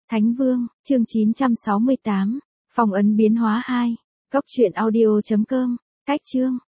Thánh Vương, chương 968, phong ấn biến hóa 2, góc truyện audio.com, cách chương.